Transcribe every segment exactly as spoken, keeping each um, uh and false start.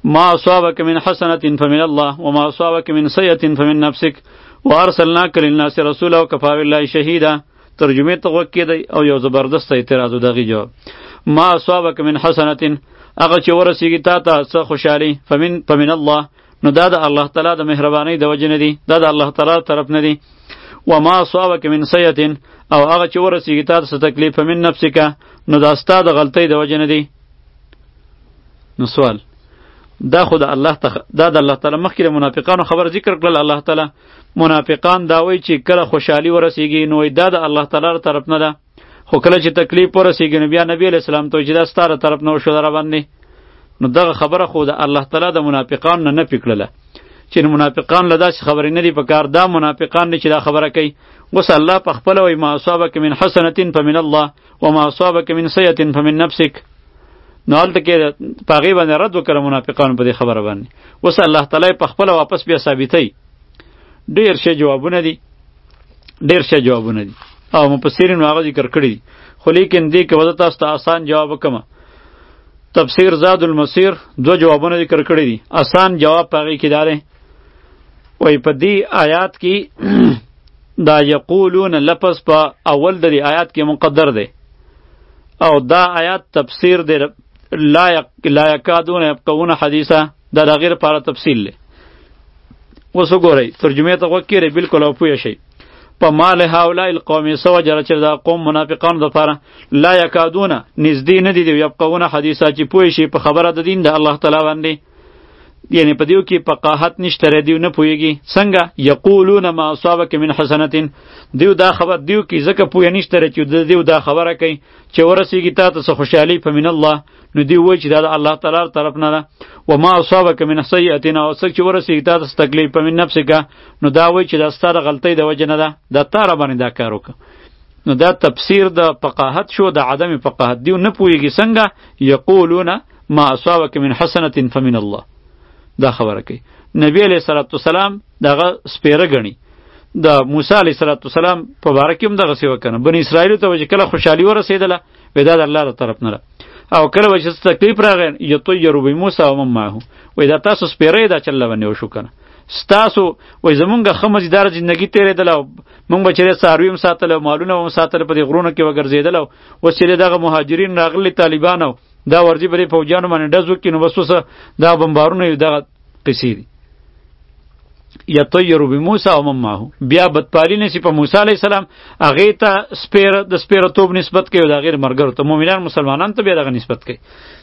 ما اصابك من حسنة فمن الله وما اصابك من سيئة فمن نفسك وارسلناك للناس رسولا وكفى بالله شهيدا. ترجمه ته وکې دی او یو زبردست اعتراض دغه جواب. ما اصابك من حسنة هغه چې ورسیږي تا ته څه خوشحالي فمن فمن الله نو دا د الله تعالی د مهربانۍ د وجې نه دی، دا د الله تعالی طرف نه دی. وما اصابك من سیئة او هغه چې ورسیږي تا ته څه تکلیف فمن نفسک نو دا ستا د غلطۍ د وجې نه دی. نو سوال دا خو د الله تخ... دا د الله تعالی مخکې د منافقانو خبر ذکر کړل. الله تعالی منافقان دا وایي چې کله خوشحالي ورسیږي نو دا د الله تعالی طرف نه ده، خو کله چې تکلیف ورسیږي نو بیا نبی علیہ السلام ته چې دا ستاره طرف نه وشو در باندې. نو دغه خبره خو د الله تعالی د منافقانو نه نه پکړله چې منافقان له داسې خبرې نه دي په کار. دا منافقان نه چې دا خبره کوي. اوس الله په خپله وایي ما اصابک من حسنة فمن الله وما اصابک من سیئة فمن نفسک. نو هلته کې په هغې باندې رد وکړه منافقانو په دې خبره باندې. اوس الله تعالی په خپله واپس بیا ثابتوي. ډېر ښه جوابونه دي، ډېر ښه جوابونه دي او مفسرینو هغه ذکر کړي دي، خو لیکن دې کې به زه تاسو ته آسان جواب وکړم. تفسیر زاد المسیر دو جوابونه ذکر کړي دي. آسان جواب په هغې کې دا دی، وایي په دې آیات کې دا یقولون لفظ په اول د دې آیات کې مقدر دی او دا آیات تفسیر دی لا لا یکادون یفقهون حدیثا، دا د هغې لپاره تفصیل دی. اوس وګورئ ترجمې ته غوږ کېږئ بلکل او پوه شئ. په مال هؤلاء القوم څه وجه چې دا قوم منافقانو دپاره لا یکادونه نږدې نه دي یفقهون حدیثا چې پوه شي په خبره د دین د الله تعالی باندې. یعنی په دیو کې فقاهت نشته ری، دیو نه پوهېږي. څنګه یقولون ما اصابک من حسنة، دیو دا خبر دیو کې ځکه پوهه نشته ری چې دیو دا خبره کوي چې ورسیږي تا ته څه خوشحالي فمن الله، نو دیو وایي چې دا د الله تعالی طرف نه ده. وما اصابک من سیئة او څه چې ورسیږي تا ته څه تکلیف فمن نفسک نو دا وایي چې دا ستا د غلطۍ د وجې نه ده، دا تا را باندې دا کار وکړه. نو دا تفسیر د فقاهت شو، د عدم فقاهت. دیو نه پوهېږي څنګه یقولون ما اصابک من حسنة فمن الله دا خبره کوي. نبی علیہ الصلوۃ والسلام دغه سپیره غنی. د موسی علیہ الصلوۃ والسلام په باره کې هم دغه سی وکنه. بنی اسرائیل ته چې کله خوشحالي ورسېدله ودا د الله تر طرف نه او کله چې تکلیف راغی یطیر بموسی و من معه وای دا تاسو سپیره دا چل باندې وشو کنه. ستاسو وای زمونږه خمزیدار ژوندۍ تیرېدل او مونږ به چېرې څاروي هم ساتل او مالونه هم ساتل په دې غرونو کې وګرځېدل او اوس چې دغه مهاجرین راغلي طالبان او دا ورځي به په فوجانو باندې ډز وکړي نو بس اوس دا بمبارونه یو دغه قصې دي. یطیر بموسی و من معه بیا بدپالی نسی په موسی علیه السلام هغې ته سپیره د سپیره توب نسبت کوي او د هغې ملګرو ته مؤمنان مسلمانانو ته بیا دغه نسبت کوي.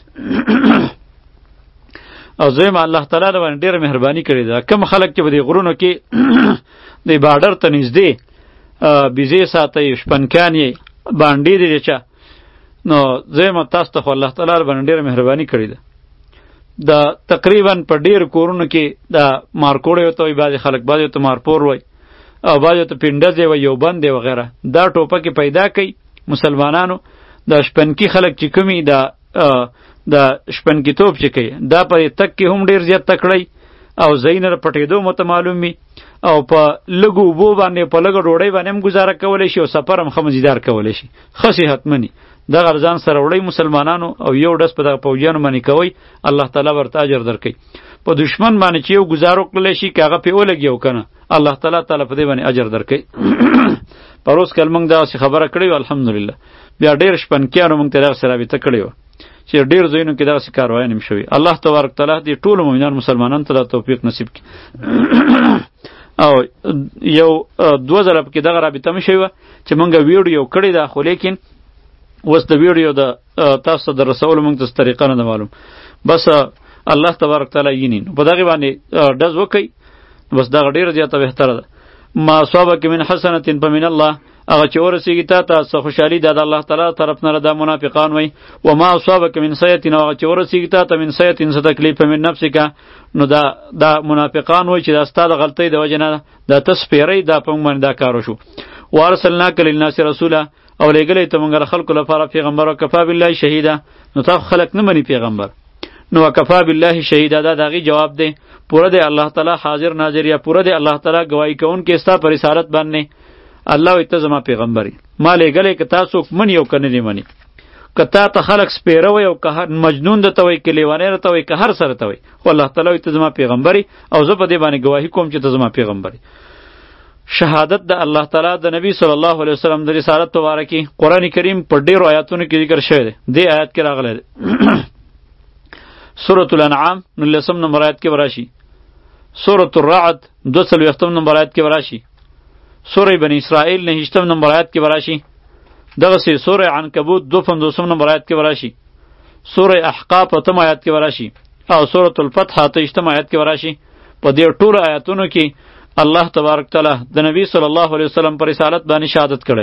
او زویم الله تعالی باندې ډېره مهرباني کړې ده. کوم خلک چې په دې غرونو کې د بارډر ته نږدې بیزې ساتئ شپنکان یې بانډې دي چا نو زویم تاسو ته خو الله تعالی باندې ډېره مهرباني کړې ده. د تقریبا په ډېر کورونو کې د مارکوړې ورته وایي بعضې خلک، بعضې ورته مارپور وایي او بعضې ورته پنډزې وایي یو بند دی وغیره. دا ټوپکې پیدا کوي مسلمانانو. د شپنکي خلک چې کومي د د شپنکي توپ چې کوي دا په تک کې هم ډېر زیات تکړی او ځایونه پټېدو مو ته معلوم وي او په لږو اوبو باندې په لږه ډوډۍ باندې هم ګزاره کولی شي او سفر هم ښه مزیدار کولی شي. ښه صحتمني دغه ځان سره وړئ مسلمانانو او یو ډز په دغه پوجیانو باندې کوئ الله تعالی ورته اجر درکوي. په دشمن باندې چې یو ګزار وکړلی شي که هغه پرې ولګي او که نه الله تعالی تعالی په دې باندې اجر درکوي. پروس کال موږ دغسې خبره کړې وه الحمدلله. بیا ډېر شپنکیانو موږ ته دغسې رابطه کړې وه چې ډېر ځایونو کې دغسې کاروایان هم شوي. الله تبارک تعالی دې ټولو مؤمنان مسلمانانو ته دا توفیق نصیب کړي. او یو دوه ځله پکې دغه رابطه مې شوې وه چې موږ ویډیو کړې ده خو لیکن اوس د ویډیو د تاسو د رسولو موږ ته طریقه نه ده معلوم. بس الله تبارک تعالی ییني په دغې باندې ډز وکئ بس دغه ډېره زیاته بهتره ده. ما اصابک من حسنة فمن الله هغه چې ورسېږي تا ته څه خوشحالي دا د الله تعالی طرف نه ده. دا منافقان وایي وما اصابک من سیئة هغه چې ورسېږي تا ته من سیئة څه تکلیف فمن نفسک نو دا دا منافقان وایي چې دا ستا د غلطۍ د وجې نه ده، دا ته سپېرئ دا په موږ باندې دا کار وشو. وارسلناک للناس رسولا او لېږلی ته موږ خلکو لپاره پیغمبر وکفا بالله شهیدا نو تا خلک نه مني پیغمبر نو وکفا بالله شهیدا دا د هغې جواب دی. پوره دی الله تعالی حاضر ناظر یا پوره دی الله تعالی ګواهي کوونکی ستا په رسالت باندې. الله وایي ته زما پیغمبر یې ما لېږلی که تا څوک مني او که نه دې مني. که تا ته خلق سپیره وي او که مجنون درته وایي که لیونی درته وایي که هر څه درته وایي، خو الله تعالی وایي ته زما پیغمبري او زه په دې باندې ګواهي کوم چې ته زما پیغمبري. شهادت د الله تعالی د نبی صلی الله علیه وسلم د رسالت په باره کې قرآن کریم په ډیرو آیاتونو کې ذکر شوی دی. دې آیات کې راغلی دی سورة الانعام نولسم نمبر آیت کې براشي، سورة الرعد دو څلوېښتم نمبر آیت کې براشي، سورة بنی اسرائیل نهشتم نمبر آیت کې براشي، دغسې سورة عنکبوت دو پنځوسم نمبر آیت کې براشي، سورة احقاف اتم آیت کې براشي او سورة الفتح اته ویشتم آیت کې براشي. په دې ټولو آیاتونو کې الله تبارک تعالی د نبی صلی الله علیه وسلم پر رسالت باندې شهادت کړی.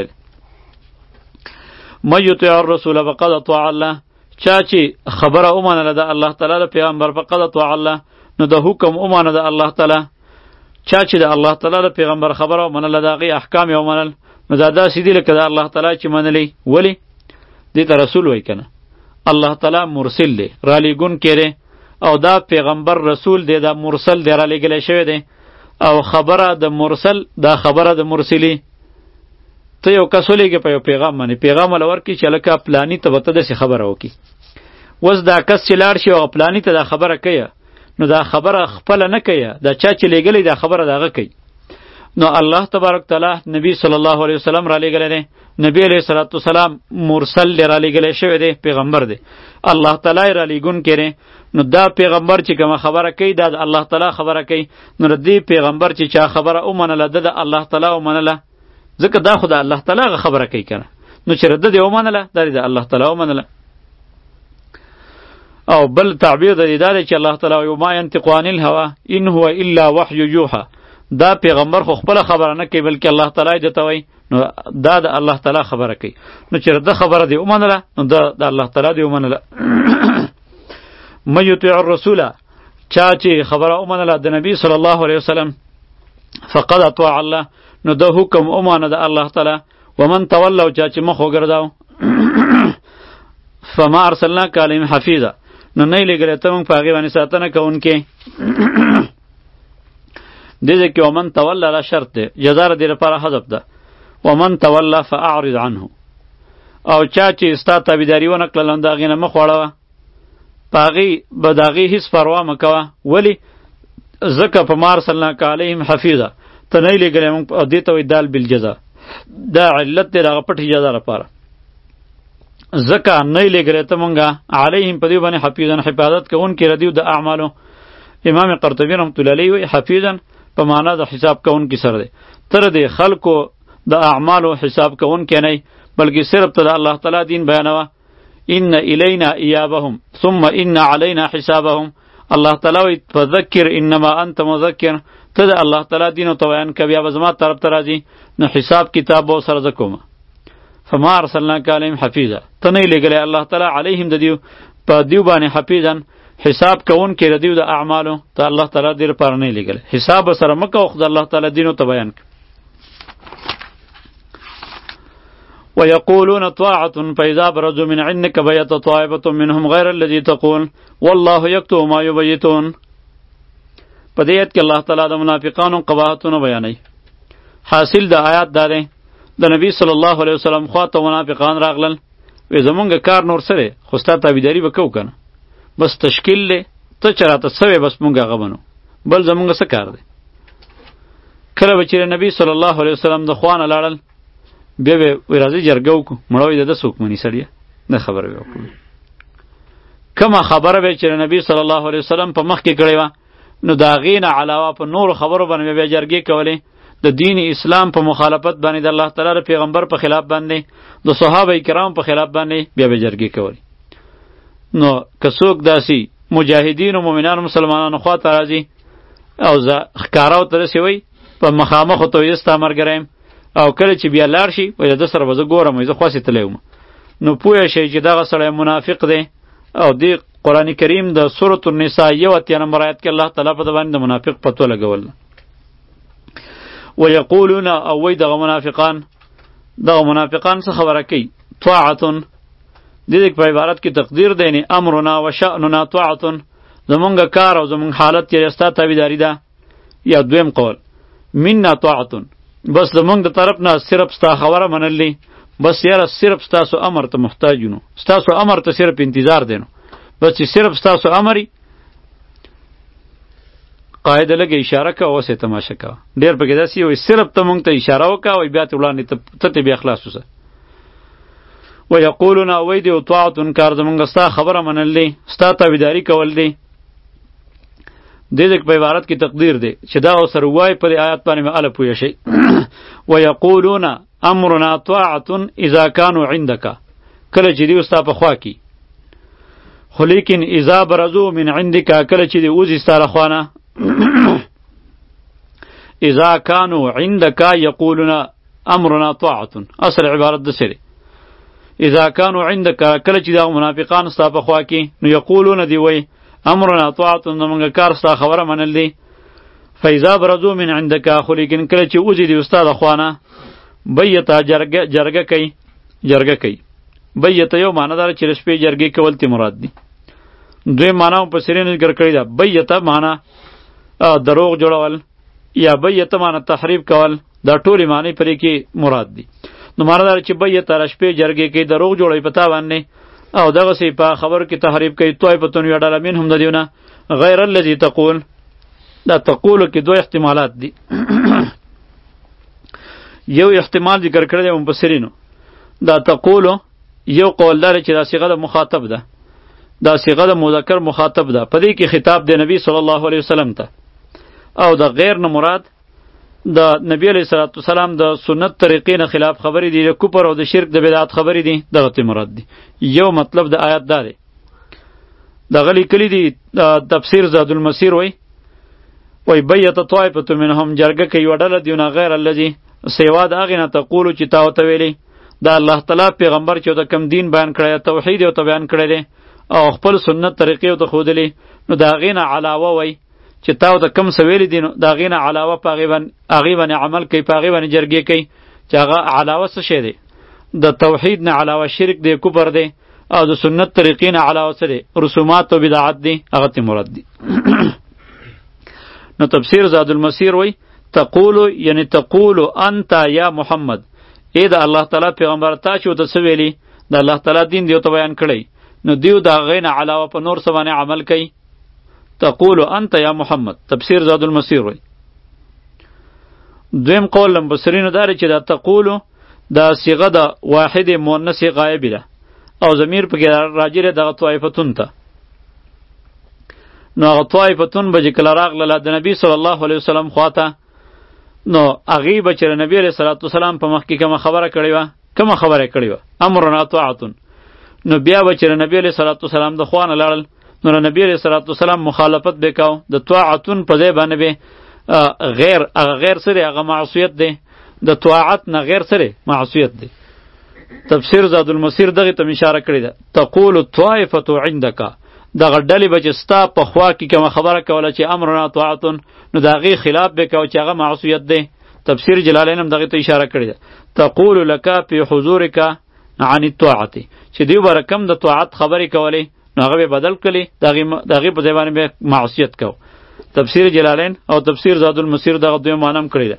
من یطیع الرسول فقد اطاع الله، چا چې خبره ومنله د الله تعالی د پیغمبر فقد اطاع الله، نو د حکم ومنه د الله تعالی. چا چې د الله تعالی د پیغمبر خبره ومنله د هغې احکام یې ومنل، نو دا داسې دي لکه د الله تعالی چې منلی. ولې دې ته رسول وایي که نه؟ الله تعالی مرسل دی، رالیږونکی دی، او دا پیغمبر رسول دی، دا مرسل دی، رالیږلی شوی دی. او خبره د مرسل دا خبره د مرسلی. ته یو کس ولیږې په یو پیغام باندې، پیغام وله ورکړي چې هلکه پلاني ته به ته داسې خبره وکړي. اوس دا کس چې لاړ شي او پلاني ته دا خبره کوي، نو دا خبره خپله نه کوي، دا چا چې لیږلی دا خبره د هغه کوي. نو الله تبارک تعالی نبی صلی الله علیه وسلم را لیږلی دی. نبی علیه صلات وسلام مرسل دی، را لیږلی شوی دی، پیغمبر دی، الله تعالی یې را لیږونکی دی. نو دا پیغمبر چې کومه خبره کوي دا د الله تعالی خبره کوي. نو د دې پیغمبر چې چا خبره ومنله ده د الله تعالی ومنله، ځکه دا خو د الله تعالی هغه خبره کوي که نه. نو چې ده دې ومنله دا د الله تعالی ومنله. او بل تعبیر د دې دا دی چې الله تعالی وایي ما ینطق عن الهوی ان هو الا وحی یوحی، دا پیغمبر خو خپله خبره نه کوي بلکې الله تعالی درته وایي، نو دا د الله تعالی خبره کوي. نو چې ده خبره دې ومنله نو دا د الله تعالی دې ومنله. من یطیع الرسول، چا چې خبره ومنله د نبی صلی الله علیه وسلم فقد اطاع الله، نو د حکم ومانه د الله تعالی. ومن تولوا، چا چې مخ وګرځاو فما ارسلناک علیهم حفیظا، نو نه یې لېږلی ته موږ په هغې باندې ساتنه کوونکې. دې ځای کې ومن توله لا شرط دی، جزا د دې لپاره حذف ده. ومن توله فاعرض عنه، او چا چې ستا تابعداري ونه کړله نو د هغې نه مخ واړوه، په هغې به د هغې هېڅ پروا مه کوه. ولې؟ ځکه په ما ارسلناک علیهم حفیظا، ته نه یې لېږلی موږ، او دې ته وایي دال بالجزا، دا علت دی د هغه پټې جزا لپاره. ځکه نه یې لېږلی ته مونږه علیهم په دې باندې حفیظا، حفاظت کوونکي ردیو د اعمالو. امام قرطبي رحمت الله علیه وایي حفیظا په معنا د حساب کوونکي سره دی. تر دې خلکو د اعمالو حساب کوونکی نه، بلکې صرف ته د الله تعالی دین بیانوه. ان الینا ایابهم ثم ان علینا حسابهم. الله تعالی وایي فذکر انما انت مذکر، ته د الله تعالی دین ته بیان کوې، بیا به زما طرف ته راځي، نو حساب کتاب به ورسره زه کوم. فما ارسلناک علیهم حفیظا، ته نه یې لېږلی الله تعالی علیهم د دیو په دیو باندې حفیظا، حساب کوونکی د دیو د اعمالو، ته الله تعالی دې لپاره نه یې لېږلی. حساب به سره مه کوه، خو د الله تعالی دین ته بیان کړه. ويقولون طاعة فإذا برزوا من عندك بيت طائفة منهم غير الذي تقول والله يكتب ما يبيتون. په دې آیت کې الله تعالی د منافقانو قباحتونه بیانوي. حاصل د آیات دا دی، د نبی صلی الله علیه وسلم خواته منافقان راغلل، وی زمونږ کار نور څه دی، خو ستا تابعداري به کوو که نه، بس تشکیل دی، ته چې راته څه وی بس مونږ هغه منو، بل زمونږ څه کار دی. کله به چې نبی صلی الله علیه وسلم د خوا نه لاړل، بیا به وی راځئ جرګه وکړو، مړه وی د ده څوک مني سړیه، نه خبره به وکړو. کومه خبره به چې نبی صلی الله علیه وسلم په مخ کې کړې وه، نو د هغې نه علاوه په نورو خبرو باندې بیا جرګې کولې، د دین اسلام په مخالفت باندې، د الله تعالی د پیغمبر په خلاف باندې، د صحابه کرام په خلاف باندې بیا به جرګې کولې. نو که څوک داسې مجاهدین و مؤمنانو مسلمانانو خوا ته راځي او زه ښکاره ورته داسې وایي په مخامخ ورته وایي زه ستا ملګری یم، او کله چې بیا لاړ شي وایي د ده سره به زه ګورم، وایي زه خواسې تللی وم، نو پوه شئ چې دغه سړی منافق دی. او دې قرآن کریم د سورة النساء یو اتیا نمبر آیت کې الله تعالی په ده باندې د منافق پتو لګول. ویقولون، او وی دغه منافقان دغه منافقان څه خبره کوي، طاعتون، دې دې په عبارت کې تقدیر دی، یعنې امرنا و شأننا طاعتون، زمونږ کار او زمونږ حالت یې ستا تابعداري ده. یا دویم قول منا طاعتون، بس زمونږ د طرف نه صرف ستا خبره منل دی، بس یاره صرف ستاسو امر ته محتاج یو، ستاسو امر ته صرف انتظار دی نو بس چې صرف ستاسو امر قاعده لګه اشاره کا اوسه تماشه کا ډیر پکې داسي وي صرف ته مونږ ته اشاره وکا او بیا ته وړاندې ته ته بیا خلاص وسه ويقولون ويدي وطاعت کار زمونږ ستا خبره منلې ستا تابعداري کول دی دې دې په عبارت کې تقدیر دی چې دا اوسر وای په آیات باندې مې ال پوي شي ويقولون امرنا طاعت اذا كانوا عندك کله چې دی ستا په خوا کې خو لیکن اذا برزو من عندك کله چې دی اوزي ستاره خوانه اذا كانوا عندك يقولون امرنا طاعت اصل عبارت د سری اذا كانوا عندك کله چې دا منافقان ستا په خوا کې نو یقولون دی وای امرنا طاعت نمنګ کار ستا خبره منل دی فاذا برزو من عندك خو لیکن کله چې اوزي دی استاد خوانه بیتا جرګه جرګه کوي جرګه کوي بیتا یو معنی دار چې شپې جرګې کول تی مراد دی دوی معنی په سرین ذکر کړی دا بیتا معنی دروغ جوړول یا بیتا معنی تحریف کول دا ټول معنی پرې کې مراد دی نو معنی دار چې بیتا شپې جرګې کوي دروغ جوړوي پتا باندې او دغه سی په خبر کې تحریف کوي توای په تونی ډاله من هم د دیونه غیر الذي تقول دا تقول کې دوه احتمالات دي یو احتمال ذکر کړی دی مفسرینو دا تقول یو قول دار چې دا صيغه د مخاطب ده دا صيغه د مذکر مخاطب ده په دې کې خطاب دی نبی صلی الله علیه وسلم ته او د غیر نه مراد د نبی علیه الصلاۃ والسلام د سنت طریقې نه خلاف خبرې دي د کفر او د شرک د بدعت خبرې دي دغه ته مراد دي یو مطلب د آیات دا دی دغه لیکلي دي تفسیر زاد المسیر وای وای بیت طائفه منهم جرګه کوي وډله دیونه غیر الذي سیوا د هغې نه تقولو چې تا ورته ویلې د الله تعالی پیغمبر چې د کم دین بیان کړی توحید یې ورته بیان کړی دی او خپل سنت طریقې ورته ښودلې نو د هغې نه علاوه وای چې تا ورته کم څه ویلي دي نو د هغې نه علاوه په هغې باندې عمل کوي په هغې باندې جرګې کوي چې هغه علاوه څه شی دی د توحید نه علاوه شرک دی کفر دی او د سنت طریقې نه علاوه څه دی رسومات او بدعات دی هغه ته مراد دی نو تفسیر زاد المسیر وای تقولو یعنی تقولو انت یا محمد ای د الله تعالی پیغمبر تا چې ورته څه ویلي د الله تعالی دین دی ورته بیان کړی نو دیو د هغې نه علاوه په نور څه باندې عمل کوي تقولو انت یا محمد تفسیر زاد المسیر وای دویم قول مفسرینو دا چې دا تقولو دا صیغه د واحد مؤنث غایب ده او ضمیر پکې راجع دی دغه طائفتون ته نو هغه طائفتون به چې کله راغله د نبی صلی الله علیه وسلم خواته نو هغې به چې نبی علیه صلات وسلام په مخ کې کومه خبره کړې وه کومه خبره یې کړې وه امرنا طاعتون نو بیا به چې نبی علیه صلات وسلام د خوا نه لاړل نو نبی علیه صلات وسلام مخالفت به کاو د طاعتون په ځای باندې به غیر هغه غیر سره هغه معصیت دی د طاعت نه غیر سره معصیت دی تفسیر زاد المسیر دغه ته اشاره کړې ده تقول الطائفه عندك دغه ډلې به چې ستا په خوا کې کومه خبره کوله چې امرنا طاعتون نو د هغې خلاف به کوه چې هغه معصیت دی تفسیر جلالین هم دغې ته اشاره کړې ده تقول لك فی حضورک عن الطاعت چې دوی به رقم د طاعت خبرې کولې نو هغه به بدل کړي د هغې په ځای باندې به معصیت کو تفسیر جلالین او تفسیر زاد المسیر دغه دوی معنی هم کړې ده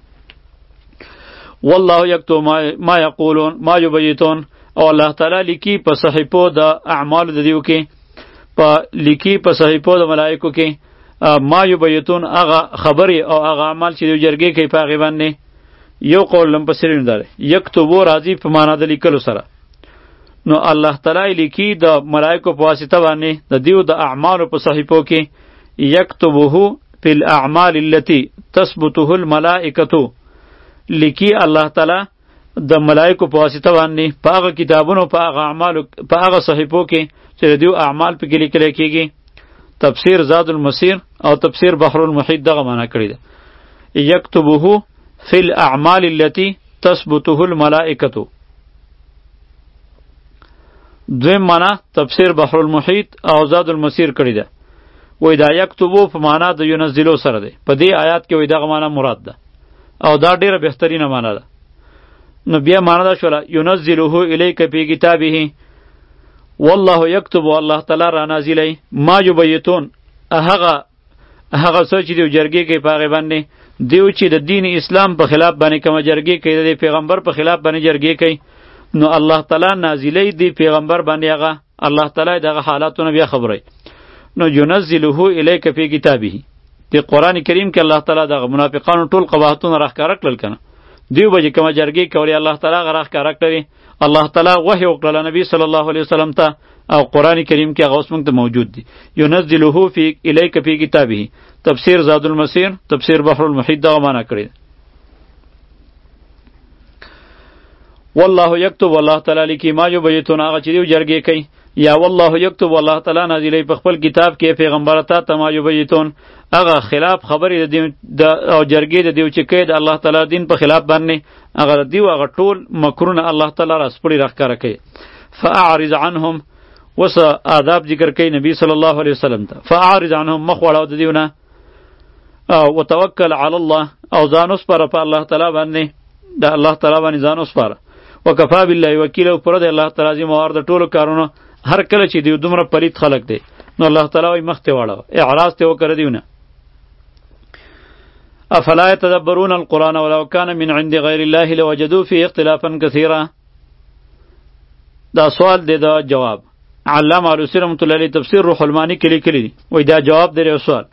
والله یکتب ما یقولون ما یبیتون او الله تعالی لیکي په صحیفو د اعمالو د دیو کې په لیکي په صحیفو د ملائکو کې ما یبیتون هغه خبرې او هغه عمل چې دوی جرګې کوي په هغې باندې یو قول مفسرینو دا دی یکتبو راځي په معنا د لیکلو سره نو الله تعالی لیکي د ملائکو په واسطه باندې د دیو د اعمالو په صحیفو کې یکتبه فی الاعمال التي تثبته الملائکه لیکي الله تعالی د ملائکو په واسطه باندې په هغه کتابونو په هغه اعمالو په هغه صحیفو کې چې دیو اعمال په کې لیکل کېږي تفسیر زاد المسیر او تفسیر بحر المحیط دغه معنا کړی ده یکتبه فی الاعمال التي تثبته الملائکه دویم معنا تفسیر بحر المحیط او زاد المسیر کړی ده وای دا یکتبو په معنا د ینزلو سره ده په دې آیات کې وای دغه معنا مراد ده او دا ډیره بهترینه معنا ده نو بیا معنا دا شوله ینزله الیک فی کتابه والله یکتب الله تعالی را نازلی ما یبیتون هغه هغه څه چې دیو جرګې کوي په هغې باندې دیو چې د دین اسلام په خلاف باندې کومه جرګې کوي د پیغمبر په خلاف باندې جرګې کوي نو الله تعالی نازلی دی پیغمبر باندې هغه الله تعالی دغه حالاتونه بیا خبره نو ينزله الیک فی کتابه دی قرآن کریم کې الله تعالی دغه منافقانو ټول قباحتونه راښکاره کړل کنه دیو بجې کومه جرګې کولی الله تعالی هغه راښکاره کړي الله تعالی وحی وکړله نبی صلی الله علیه وسلم ته او قرآن کریم کې هغه اوس موږ ته موجود دی ينزله فی الیک فی کتابه تفسیر زاد المسیر تفسیر بحر المحیط دغه معنا کړی والله یکتب والله تعالی لیکي ما یبیتون هغه چې دیو جرګې کوي یا والله یکتب والله تعالی نازلی په خپل کتاب کې پیغمبر ته تما یبیتون هغه خلاف خبرې د او جرګې د دیو چې کوي د الله تعالی دین په خلاف باندې هغه دیو هغه ټول مکرونه الله تعالی را سپړي راښکاره کوي فاعرض عنهم وس آداب ذکر کوي نبی صلی الله علیه وسلم ته فاعرض عنهم مخ وړاو د دیونه او وتوکل علی الله او ځان وسپاره په الله تعالی باندې د الله تعالی باندې ځان وسپاره وکفا بالله وکیل او پر د الله تعالی ذمہ وار د ټولو کارونو هر کله چې دیو دومره پلید خلق دی نو الله تعالی وي مخ ته واړه اعراض ته وکړه دیونه افلا يتدبرون القرآن ولو كان من عند غير الله لوجدوا فيه اختلافا كثيرا دا سوال دی دا جواب علامه علوسی رحمت الله علیه تفسیر روح المانی کې لیکلی دی وای دا جواب دی یو سوال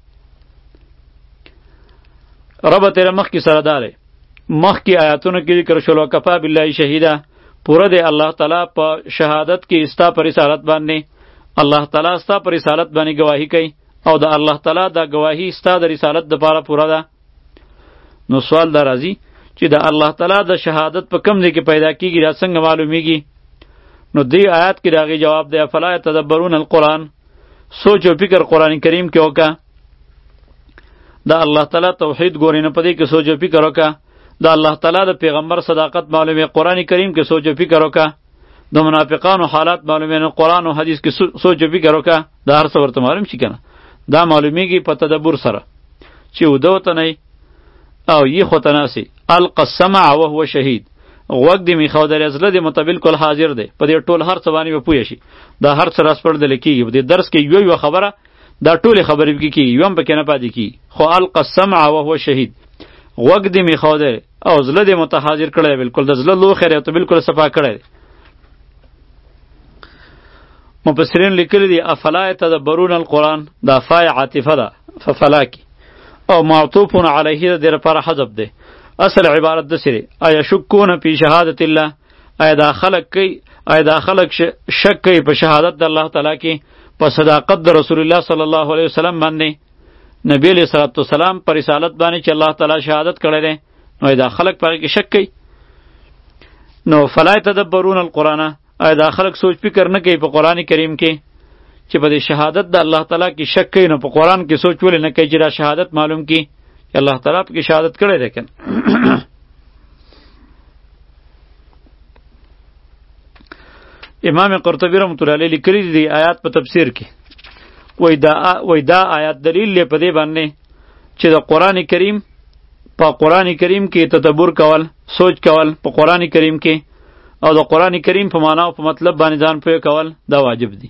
رب تیر مخ کی سره داله مخ کی آیاتونو کې ذکر شول کفا بالله شهیدا پوره دی الله تعالی په شهادت کې استا پر رسالت باندې الله تعالی استا پر رسالت باندې گواهی کوي او د الله تعالی دا گواهی استا د رسالت د پاره پوره ده نو سوال دا راځي چې د الله تعالی د شهادت په کم ځای کې پیدا کیږي دا څنګه معلومیږي نو دی آیات کې داغي جواب دی فلا يتدبرون القرآن سوچ او فکر قرآن کریم کې وکا دا الله تعالی توحید ګورې نه پدې کې سوچ او فکر وکا دا الله تعالی د پیغمبر صداقت معلومه قرآن کریم کې سوچ او فکر وکا د منافقانو حالات معلومه نه قرآن او حدیث کې سوچ او فکر وکا دا هر څه ورته معلوم شي کنه دا معلومیږي په تدبر سره چې ودوته نه او یی خوتناسی القسمع وهو شهید غوږ دی میخاو در ازله دی متبل کل حاضر دی په دې ټول هر څه باندې به پوه شي دا هر څه راس پړدل کیږي په دې درس کې یو یو خبره دا ټول خبرې کیږي یو هم پکې نه پاتې کی خو القسمع وهو شهید غوږ دی میخاو دی او زله دی متحاضر کړی بالکل د زله لو خیر ته بالکل صفا کړی مفسرین لیکلی دی افلا يتدبرون القرآن دا فای عاطفه ده ففلا کی او معطوف علیه د لپاره حذف ده اصل عبارت د سری آیا شکون فی شهادت الله آیا دا خلق کی آیا دا خلق شک کوي په شهادت د الله تعالی کې په صداقت د رسول الله صلی الله علیه وسلم باندې نبی علیہ الصلوۃ والسلام پر رسالت باندې چې الله تعالی شهادت کړی دی نو دا خلق په کې شک کوي نو فلا يتدبرون القرآن آیا دا خلق سوچ فکر نه کوي په قرآن کریم کې چې په دې شهادت د الله تعالی کې شک کوي نو په قرآن کې سوچ ولې نه کوي چې دا شهادت معلوم کی چې الله تعالی په کې شهادت کړی دی کنه امام قرطبی رحمۃ اللہ علیہ لیکلی دی آیات په تفسیر کې وای دا وای دا آیات دلیل لې په دې باندې چې د قرآن کریم په قرآن کریم کې تدبر کول سوچ کول په قرآن کریم کې او د قرآن کریم په معنا او په مطلب باندې ځان پوهه کول دا واجب دی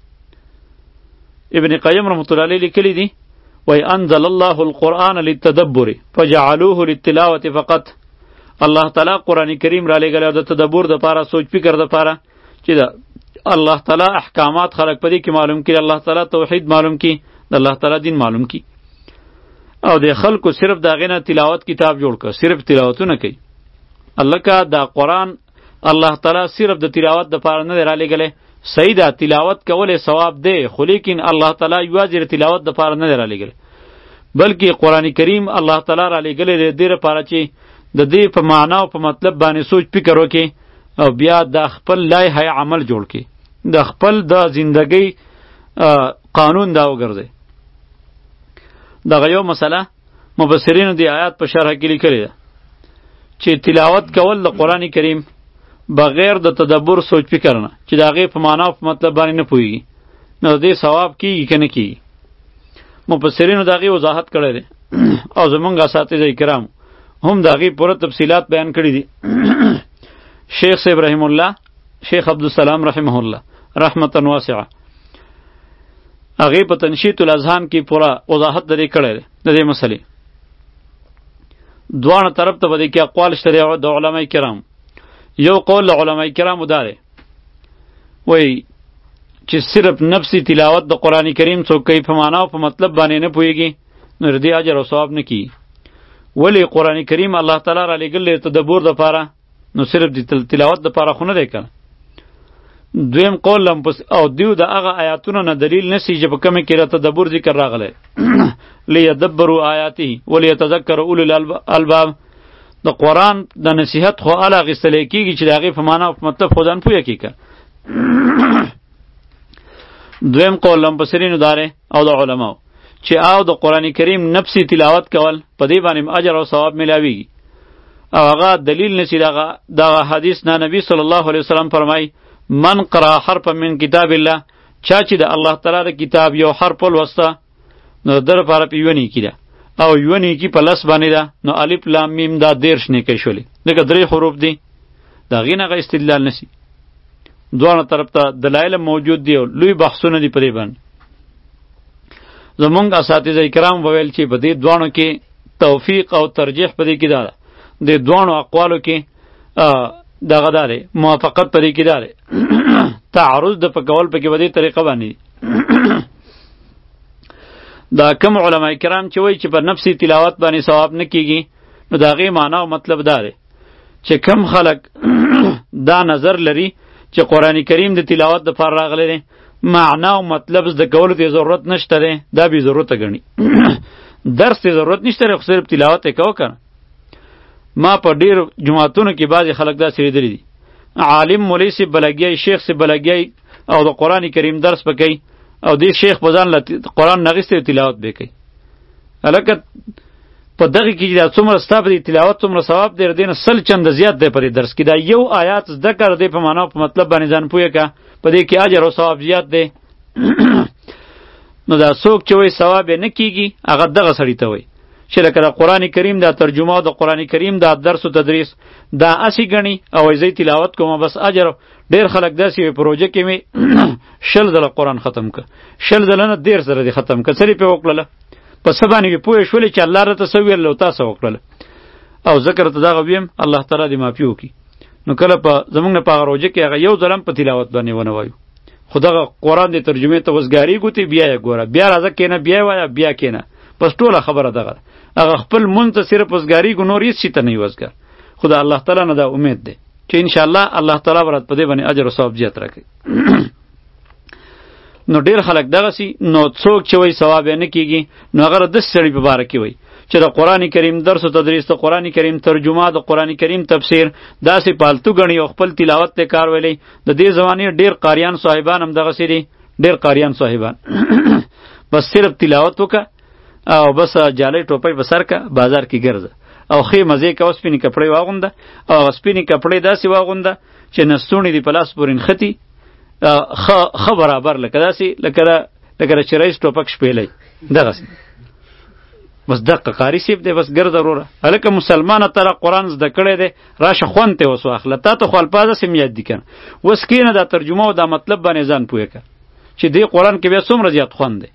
ابن قیم رحمۃ اللہ علیہ لیکلی دی وای انزل الله القرآن للتدبر فجعلوه للتلاوة فقط الله تعالی قرآن کریم را لګل د تدبر د پاره سوچ فکر د پاره چې دا الله تعالی احکامات خلق پدې کې معلوم کړي الله تعالی توحید معلوم کړي د الله تعالی دین معلوم کړي او د خلکو صرف دا غنه تلاوت کتاب جوړ کړ صرف تلاوتونه کوي الله کا دا قرآن الله تعالی صرف د تلاوت د پاره نه را لګل صحیح ده تلاوت کوله ثواب ده خو لیکن الله تعالی یوازې تلاوت د پاره نه را لګل بلکې قرآن کریم الله تعالی را لګل دې لپاره چې د دې په معنا او په مطلب باندې سوچ فکر وکړي او بیا د خپل لایحه عمل جوړ کړي د خپل د زندګۍ قانون دا وګرځي دغه یو مسله مفسرین دی آیات په شرح کې لیکلي ده چې تلاوت کول د قرآن کریم بغیر د تدبر سوچ فکر نه چې د هغې په معنا او په مطلب باندې نه پوهېږي نو د دې ثواب کېږي که نه کېږي مفسرینو د هغې وضاحت کړی دی او زمونږ اساتذه کرام هم د هغې پوره تفصیلات بیان کړي دي شیخ صاحب رحم الله شیخ عبدالسلام رحمه الله رحمتا واسعه هغې په تنشیط الاذهان کې پوره وضاحت د دې کړی دی د دې مسلې دواړه طرف ته به دې کې اقوال شته د علمای کرام یو قول علماء کرامو داره وای چې صرف نفسي تلاوت د قرآن کریم څوک کوي په معنا او په مطلب باندې نه پوهیږي نو دې اجر او ثواب نه کی. ولی قرآن کریم الله تعالی را لېږلی تدبر دپاره نو صرف د تلاوت دپاره خو نه دی کنه. دویم قول لم پس او دیو د هغه آیاتونو نه دلیل نسی چې په کومه کې را تدبر ذکر راغلی لیدبروا آیاته ولیتذکر اولو الالباب. د قرآن د نصیحت خو اله اخیستلی کېږي چې د هغې په معنا او په مطلب خو ځان پوهه کړي که. دویم قول لمپسرینو داره او د علماو چې او د قرآن کریم نفسی تلاوت کول په دې باندې اجر او ثواب ملاویږي او هغه دلیل نسی دغه دغه حدیث نه نبی صلی الله علیه وسلم فرمای من قرأ حرفا من کتاب الله چا چې د الله تعالی د کتاب یو حرف ولوسته نو در لپاره په یو نیکی ده او یو نیکی په لس باندې ده نو الف لام میم دا دیرش نیکی شولې دغه درې حروف دي د هغې نه هغه استدلال نسی. دوانه طرف ته دلایل موجود دی او لوی بحثونه دي په دې باندې. زمونږ اساتذه کرام وویل چې په دې دوانو کې توفیق او ترجیح په دې کې ده د دوانو اقوالو کې دغه داره موافقت په دې کې ده تعارض د پکول په کې په دې طریقه باندې دا کم علماء کرام چې وایي چې په نفسي تلاوت باندې ثواب نه کیږي نو د هغې معنا او مطلب دا دی چې کم خلک دا نظر لري چې قرآن کریم د تلاوت دپاره راغلی دی معنا او مطلب زده کولو ته ضرورت نشته دی دا بې ضرورته ګڼي درس ته ضرورت نشته دی خو صرف تلاوت یې کوه که ما په ډېرو جماعتونو کې بعضې خلک داسې لیدلي دي عالم مولوي صاحب به لګیایي شیخ صاحب به لګیایي او د قرآن کریم درس به کوي او دې شیخ به ځان له قرآن نه اخیستی تلاوت به کوي. هلکه په دغه کې چې دا څومره ستا په دې تلاوت څومره ثواب دی دې نه سل چنده زیات دی په دې درس کې دا یو آیات زده کړه دی په معنا او په مطلب باندې ځان پوهه که په دې کې اجر او ثواب زیات دی. نو دا څوک چې وایي ثواب یې نه کېږي هغه دغه سړي ته وایي چې لکه د قرآن کریم دا ترجمه او د قرآن کریم دا درس و تدریس دا اسی ګڼي او زه تلاوت کوم بس اجر. ډېر خلک داسې وي پروژه کې مې شل ځله قرآن ختم که شل ځله نه دېرش ځله دې ختم که څه دې پرې وکړله په څه باندې وي پوه شولې چې الله راته څه ویل او تا څه وکړله او ذکر ته دغه ویم الله تعالی دې معافي وکړي. نو کله په زمونږ نه په هغه روژه کې هغه یو ځل هم په تلاوت باندې ونه وایو خو دغه قرآن دې ترجمې ته وزګاري ګوتې بیا یې ګوره بیا راځه کېنه بیا یې وایه بیا کېنه بس ټوله خبره دغه هغه خپل مونځ ته صرف وزګاري ګو نور هېڅ شي ته نه وي وزګار. خو د الله تعالی نه دا امید دی چې انشاءالله الله تعالی به راته په دې باندې اجر او ثواب زیات راکوي. نو ډېر خلک دغسې نو څوک چې وایي ثواب یې نه کېږي نو هغه داسې سړي په باره کې وایي چې د قرآن کریم درس و تدریس د قرآن کریم ترجمه د قرآن کریم تفسیر داسې پالتو ګڼي او خپل تلاوت ته کار ویلی. د دې زمانې ډېر قاریان صاحبان هم دغسې دي ډېر قاریان صاحبان بس صرف تلاوت وکړه او بس جالۍ ټوپۍ په سر که بازار کې ګرځه او ښې مزې کوه سپینې کپړې واغونده او هغه سپینې کپړې داسې واغونده چې نستوڼي دې په لاس پورې نښتي ښه برابر لکه داسې لکه لکه د چرایز ټوپک شپېلی دغسې بس دقه قاري صاحب دی بس ګرځه وروره هلکه مسلمانه تله قرآن زده کړی دی راشه خوند ته اوس واخله تا ته خو الفاظ هسې م یاد دي که نه اوس کښېنه دا ترجمه او دا مطلب باندې ځان پوهه که چې دې قرآن کې بیا څومره زیات خوند دی.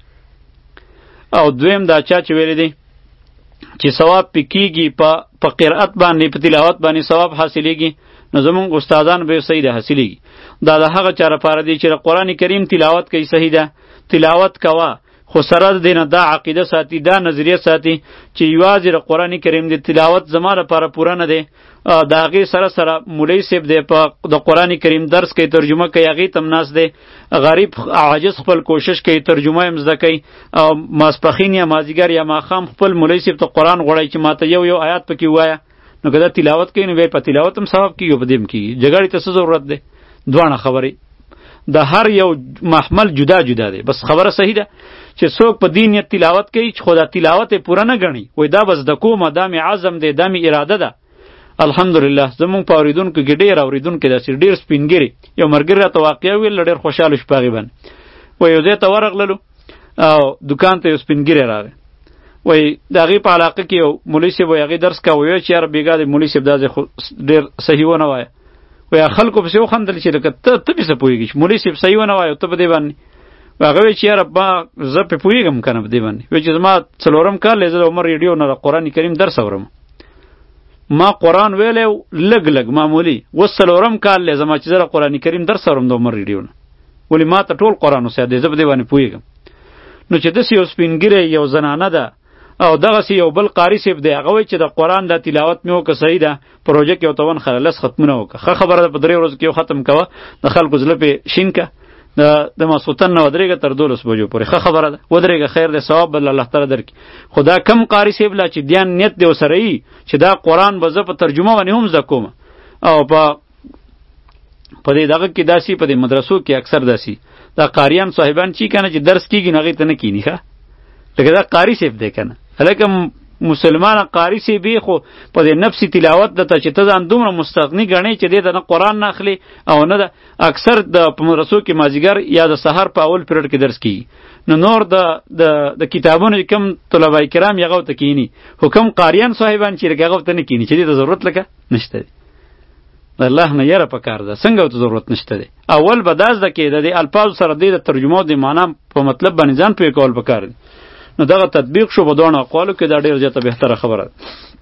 او دویم دا چا چې ویلی دی چې ثواب پې کېږي په په قرأت باندې په تلاوت باندې ثواب حاصلېږي نو زمونږ استادان به صحیح ده حاصلېږي. دا د هغه چا لپاره دی چې د قرآن کریم تلاوت کوي صحیح ده تلاوت کوه خو سره د دې نه دا عقیده ساتي دا نظریه ساتي چې یوازې د قرآن کریم د تلاوت زما لپاره پوره نه دی د هغې سره سره مولوي صاحب دی په د قرآن کریم درس کوي ترجمه کوي هغې ته هم ناست دی غریب عاجز خپل کوشش کوي ترجمه یې هم زده کوي او ماسپښین یا مازدیګر یا ماښام خپل مولوي صاحب ته قرآن غواړی چې ماته یو یو آیات پکې ووایه نو که دا تلاوت کوي نو بیا په تلاوت هم ثواب کېږي او په دې هم کېږي جګړې ته څه ضرورت دی دواړه خبرې د هر یو محمل جدا جدا دی بس خبره صحیح ده چې څوک په دین نیت تلاوت کوي چې خو دا تلاوت یې پوره نه ګڼي وایي دا بس د کومه دا مې عزم دی دا مې اراده ده. الحمدلله زمونږ په اورېدونکو کې ډېر اورېدونکي داسې ډېر سپینګیري یو ملګري راته واقعه ویل ډېر خوشحاله شو په هغې باندې وایي یو ځای ته ورغللو او دوکان ته یو سپینګیری راغی وایي د هغې په علاقه کې یو مولوي صاحب وایي هغې درس کوه وایي چې یاره بېګا د مولوي صاحب دا ځای خو ډېر صحیح ونه وایه وایي خلکو پسې وخندل چې لکه ته ته پسې پوهېږي چې مولوي صاحب صحیح ونه وایه ته په دې باندې هغه وایي چې یاره ما زه پرې پوهېږم که نه په دې باندې وایي چې زما څلورم کال دی زه د عمر ریډیو نه د قرآن کریم درس اورم ما قرآن ویلی لږ لږ معمولی اوس څلورم کال دی زما چې زه قرآن کریم درس اورم د عمر ریډیو نه ولې ما ته ټول قرآن وسیاد دی زه په دې باندې پوهېږم. نو چې داسې یو سپین ږیری یو زنانه ده او دغسې یو بل قاري صاحب دی هغه وایي چې د قرآن دا تلاوت مې وکړه صحیح ده پروژه کې یو ته ونښله لس ختمونه وکړه ښه خبره ده په درې ورځو کې یو ختم کوه د خلکو زړه پې شین که د ماسخوتن نه ودرېږه تر دولس بجو پورې ښه خبره ده ودرېږه خیر دی ثواب به الله تعالی درکړي. خو دا کم قاري صاحب لا چې دیان نیت دی ورسره وي چې دا قرآن به زه په ترجمه باندې هم زده کوم او په په دې دغه کې داسې په دې مدرسو کې اکثر داسې دا قاریان صاحبان چې کنه چې درس کیږي نو هغې ته نه کینی ښه لکه دا قاري صاحب دی کنه هلکه مسلمان قاری سی بی خو په دې نفسي تلاوت دته چې ته ځان دومره مستغني ګڼې چې دې ته نه قرآن نه اخلي او نه ده اکثر د په مدرسو کې مازدیګر یا د سحر په اول پیریډ کې درس کیږي نو نور د د د کتابونو کم طلبه کرام یغه ته کینی حکم قاریان صاحبان چې هغه ته نه کینی چې دې ته ضرورت لکه نشته دی الله نه یره پکار ده څنګه ته ضرورت نشته دی اول به داس د کې د الفاظ سره د ترجمه د معنا په مطلب باندې ځان پوهې کول پکار دی نو دغه تطبیق شو په دوه اقوالو کې دا ډیر زیاته بهتره خبره ده.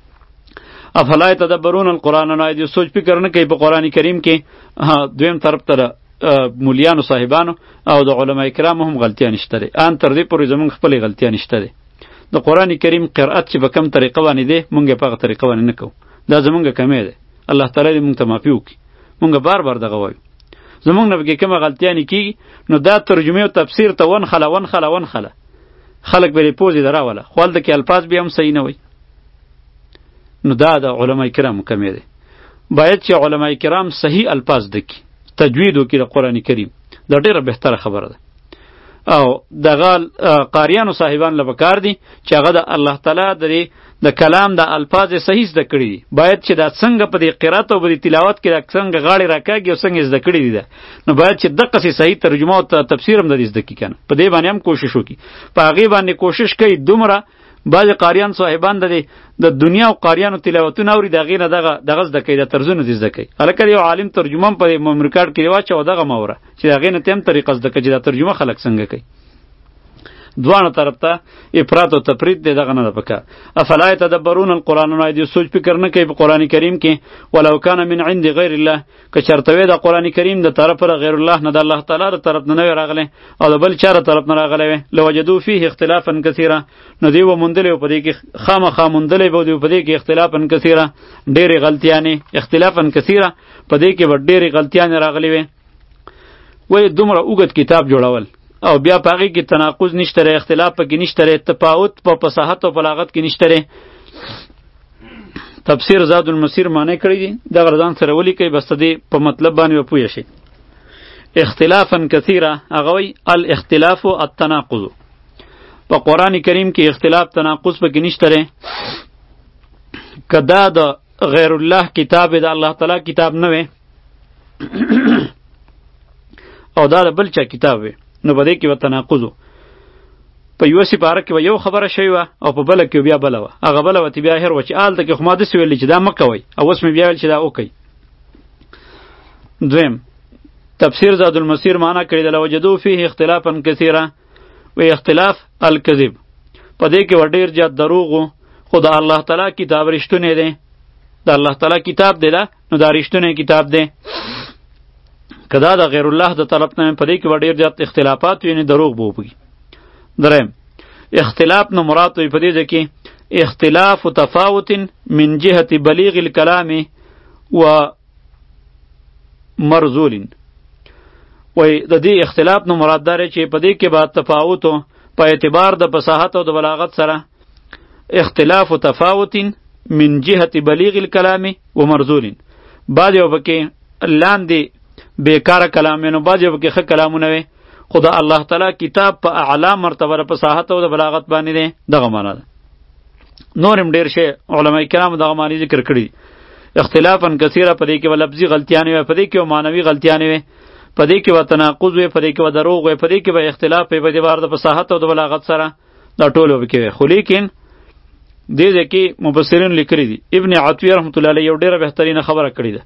افلا یتدبرون القرآن نه دې سوچ فکر نه کوي په قرآن کریم کې دویم طرف ته مولیانو صاحبانو او د علما کرامو هم غلطیا نشته ده ان تر دې پورې زمونږ خپل غلطیا نشته ده. د قرآن کریم قرأت چې په کوم طریقه باندې ده مونږ په هغه طریقه باندې نه کوو دا زمونږ کمی ده الله تعالی دې مونږ ته معافي وکړي مونږ بار بار دغه وایو زمونږ نه به کومه غلطیا نه کیږي نو دا ترجمه او تفسیر ته ون خلا ون خلا ون خلا خلق به پوزې دراوله خو هلته کې الفاظ بیا هم صحیح نه وي نو دا د علما کرامو کمی دی باید چې علما کرام صحیح الفاظ دکي تجوید وکړي د قرآن کریم دا ډیره بهتره خبره ده او دغه قاریانو صاحبان له پکار دي چې هغه د الله تعالی د کلام د الفاظ صحیح زده کړي دي باید چې دا څنګه په دې قرات او په دې تلاوت کې دا څنګه غاړې راکاږي او څنګه زده کړي دي نو باید چې دغه صحیح ترجمه او تفسیر هم د دې زده کړي کنه په دې باندې هم کوشش وکړي په هغې باندې کوشش کوي دومره بعض قاریان صاحبان د د دنیا او قاریانو تلاوتونه اوري د هغې نه دغه دغه زده کوي د طرزونه دې زده کوي هلکه یو عالم ترجمه هم په میموري کارډ کې واچوه دغه مه اوره چې د هغې نه ته هم طریقه زده کوي چې دا ترجمه خلک څنګه کوي دوانه طرف ته افراط او تفرید دی دغه نه ده پکار. افلا یتدبرون القرآن نه دې سوچ فکر نه کوي په قرآن کریم کې ولو کان من عند غیر الله که چرته وي د قرآن کریم د طرف غیر الله نه د الله تعالی د طرف نه نه راغلی او د بل چاره طرف نه راغلی وي لوجدوا فيه اختلافا کثیرا نو دی و مندلې په دې کې خامخا مندلې به دی په دې کې اختلافا کثیرا ډېرې غلطیانې اختلافا کثیرا په دې کې به ډېرې غلطیانې راغلی وي وای دومره اوږد کتاب جوړول او بیا پاغي کې تناقض نشته ر اختلاف پکې نشته ر تفاوت په فصاحت او بلاغت کې نشته ر تفسیر زاد المسیر معنی کړی دي دا غردان سره ولي کوي بس دې په مطلب باندې پوه شي اختلافا کثیره هغه وی الاختلاف التناقض په قران کریم کې اختلاف تناقض پکې نشته ر کدا د غیر الله کتاب د الله تعالی کتاب نه وي او دا بل چا کتاب وي نو بده کې و تناقض په یو سپاره کې یو خبره شوی و او په بل کې بیا بل و هغه بل و تی بیا هر و چې آل ته کې خو ما د سویل چې دا مکوي او اوس مې بیا ویل چې دا وکي. دویم تفسیر زاد المسیر معنا کړی د لوجدو فيه اختلافا کثیرا و اختلاف الکذب په دې کې ډیر زیات دروغ خو د الله تعالی کتاب رښتونه دی د الله تعالی کتاب دی دا نو دا رښتونه کتاب دی کدا د غیر الله د طرف نه په دې کې ډېر زیات اختلافات ویني دروغ بو پږي. دریم اختلاف نو مراد وي په دې کې اختلاف تفاوت من جهه بلیغ الكلام و مرزول وای د دې اختلاف نو مراد دار چې په دې کې با تفاوت په اعتبار د فصاحت او د بلاغت سره اختلاف تفاوت من جهه بلیغ الكلام و مرزول بعد یو پکې لاندې بیکاره کلامونو باندې وکي خ کلامونه وي خدا الله تعالی کتاب په اعلی مرتبه په فصاحت او د بلاغت باندې دی دغه معنا ده. نورم ډیر شی علما کرام دغه معنی ذکر کړی اختلافا کثیره په دې کې لفظي غلطیانې وي په دې کې معنوي غلطیانې وي په دې کې و تناقض وي په دې کې و دروغ وي په دې کې به اختلاف په دې بار د فصاحت او د بلاغت سره دا ټول وکي خو لیکن دې ځکه مفسرین لیکلي دي ابن عطیه رحمت الله علیه یو ډیره بهترینه خبره کړې ده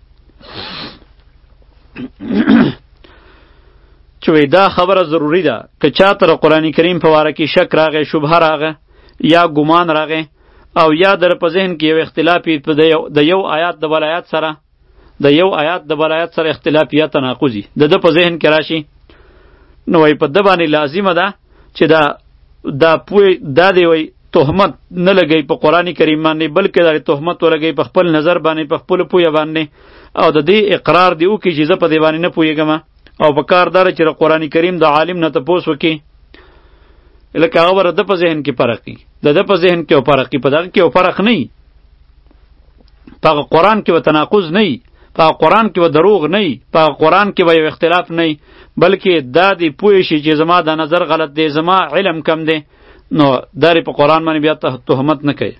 چوی دا خبره ضروری ده که چا تر قرآن کریم په واره کې شک راغی شبهه راغی یا ګمان راغی او یا در په ذهن کې یو اختلافي د یو آیات د بل آیات سره د یو آیات د بل آیات سره اختلاف یا تناقضي د د په ذهن کې راشي، نو وای په د باندې لازمه ده چې دا دا پوی دا دی وای تهمت نه لګی په قرآن کریم باندې، بلکې دا تهمت ولګی په خپل نظر باندې، په خپل پوی باندې، او د دې اقرار دی وکړي چې زه په دې باندې نه پوهېږم، او په کار داره چې قرآن کریم د عالم نه تپوس وکړي. لکه هغه ور د په ذهن کې فرق دی، د د په ذهن کې او فرق په دغه کې او فرق نه وي، په قرآن کې و تناقض نه وي، په قرآن کې و دروغ نه وي، په قرآن کې و یو اختلاف نه وي، بلکې دا دی پوه شي چې زما د نظر غلط دی، زما علم کم دی، نو داری په قرآن باندې بیا تهمت نه کوي.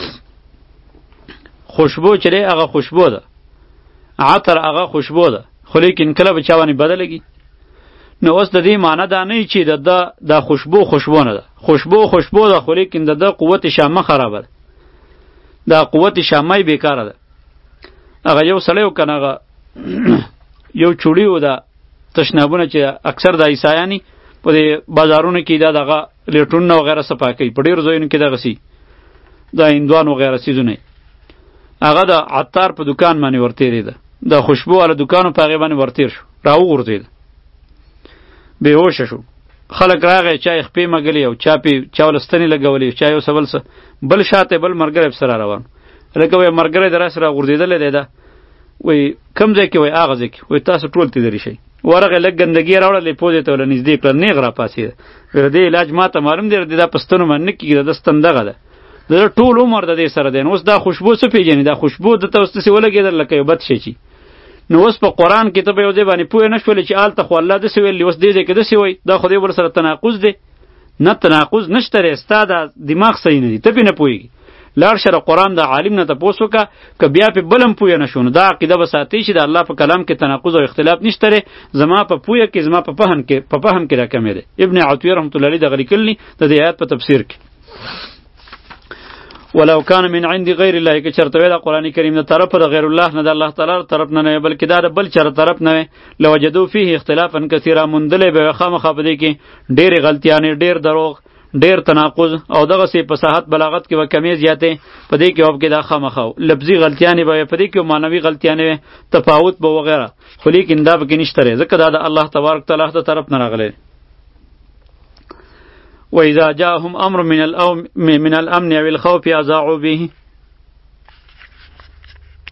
خوشبو چې دی هغه خوشبو ده، عطر هغه خوشبو ده، خو لیکن کله به چا باندې بدلږي. نو اوس د دې معنی دا نه چې د د خوشبو خوشبو نه ده، خوشبو خوشبو ده، خو لیکن د د قوت شامه خرابه ده، دا قوت شامه بیکاره ده. هغه یو سړی و کنه، هغه یو چوړي و، دا تشنابونه چې اکثر د عیسایانی په دې بازارونو کې دا دغه لیټرونه وغیره صفا کوي، په ډېرو ځایونو کې دغسې د هندوان وغیره څیزونه، هغه د عطار په دکان باندې ورتېرېده، د خوشبو والا دکانو په هغې باندې ورتېر شو، راوغورځېده، بېهوشه شو. خلک راغی، چا یې خپې مږلې او چا پې چا ول ستنې لګولې، چا یو څه بل څه، بل شاته بل ملګری پسې را روان، لکه وایي ملګری د راسې راغورځېدلی دی، ده وایي کوم ځای کې؟ وایي هغه ځای کې. وایي تاسو ټول تېدلی شئ. ورغې لږ ګندګي یې راوړلې، پوزې ته ورله نږدې کړه، نیغ راپاڅېده. وایي د دې علاج ما ته معلوم دی، دا په ستنو باندې نه کېږي، د ده ستن دغه ده، د ده ټول عمر د دې سره دی. نو اوس دا خوشبو څه پېژني؟ دا خوشبو دته اوس داسې ولګېدل لکه یو بد شی چې. نو اوس په قرآن کې ته به یو ځای باندې پوه نه شولې چې هلته خو الله داسې ویلي، اوس دې ځای کې داسې وایي، دا خو دې ور سره تناقض دی. نه تناقض نشته دی، ستا دا دماغ صحیح نه دی، ته پې نه پوهېږي. لاړ شه قرآن د عالم نه تپوس وکړه، که بیا پې بل هم پوه نه شو، نو دا عقیده به ساتي چې د الله په کلام کې تناقض او اختلاف نشته دی، زما په پوهه کې، زما په فهم کې په فهم کې راکمې دی. ابن عطیه رحمت الله علیه دغه لیکلي د دې آیات په تفسیر کې. ولو کان من عند غیر الله، که چرته وی دا قرآن کریم د طرف د غیر الله نه، د الله تعالی طرف نه نه، بلکې دا د بل چر طرف نه وي، لوجدوا فيه اختلافا کثیرا، مندلې به خامخا په دې کې ډېرې غلطیانې، ډېر دروغ، ډېر تناقض، او دغه سي فصاحت بلاغت کې به کمی زیاتې په دې کې، او کې دا خامخا لفظي غلطیانې به په دې کې، معنوي غلطیانې تفاوت به وغیره، خو لیکن دا به کې نشته دی، ځکه دا د الله تبارک تعالی د طرف نه راغلی. وإذا جاءهم أمر من الأمن أو الخوف أذاعوا به